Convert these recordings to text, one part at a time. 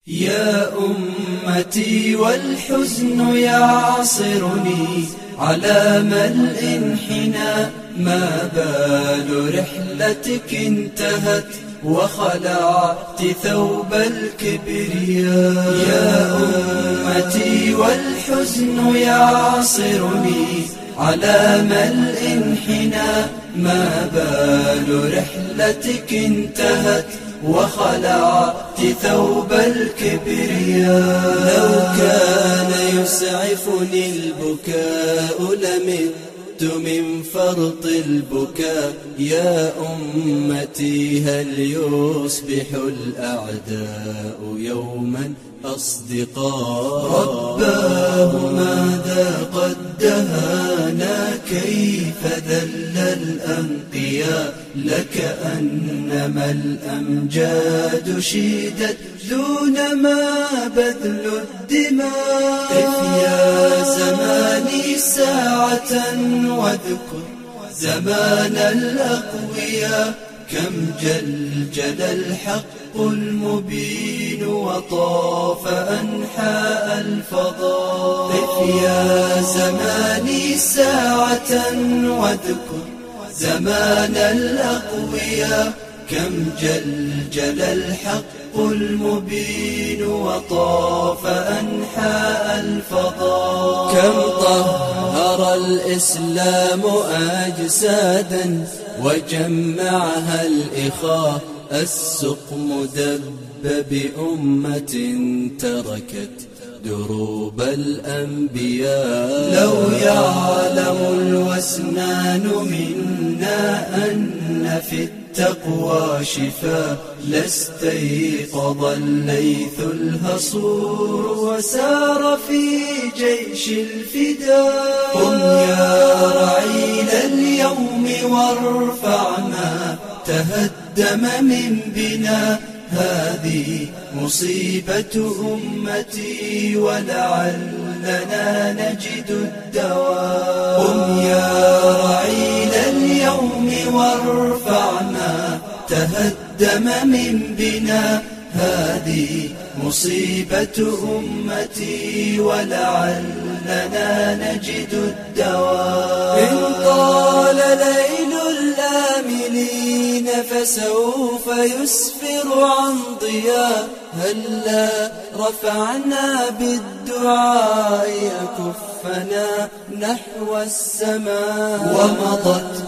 يا أمتي والحزن يعصرني على ملء انحنى، ما بال رحلتك انتهت وخلعت ثوب الكبرياء. يا أمتي والحزن يعصرني على ملء انحنى، ما بال رحلتك انتهت وخلعت ثوب الكبرياء. لو كان يسعفني البكاء لمت من فرط البكاء. يا أمتي هل يصبح الأعداء يوما أصدقاء؟ رباه ماذا قد دهانا، كيف ذل الأنقياء. لكأنما الأمجاد شيدت دون ما بذل الدماء. قف يا زماني ساعة واذكر زمان الأقوياء، كم جلجل الحق المبين وطاف أنحاء الفضاء. قف يا زماني ساعة واذكر زمان الأقوياء، كم جلجل الحق المبين وطاف أنحاء الفضاء. كم طهر الإسلام أجسادا وجمعها الإخاء. السقم دب بأمة تركت دروب الأنبياء. لو يعلم الوسنان منا أن في التقوى شفاء، لاستيقظ الليث الهصور وسار في جيش الفداء. قم يا رعيل اليوم وارفع ما تهدم من بنا، هذه مصيبة أمتي ولعلنا نجد الدواء. قم يا رعيل اليوم وارفع ما تهدم من بنا، هذه مصيبة أمتي ولعلنا نجد الدواء. إن طال ليل الآملين فسوف يسفر عن ضياء. هلا رفعنا بالدعاء أكفنا نحو السماء، ومضت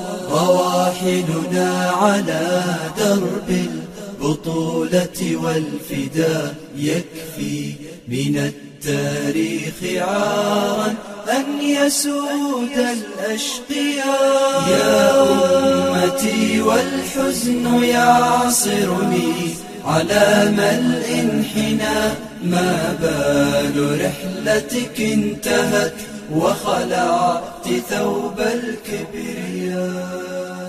رواحلنا على درب البطولة والفداء. يكفي من التاريخ عارا أن يسود الأشقياء. يا أمتي والحزن يعصرني على ملء انحنى، ما بال رحلتك انتهت وخلعت ثوب الكبرياء.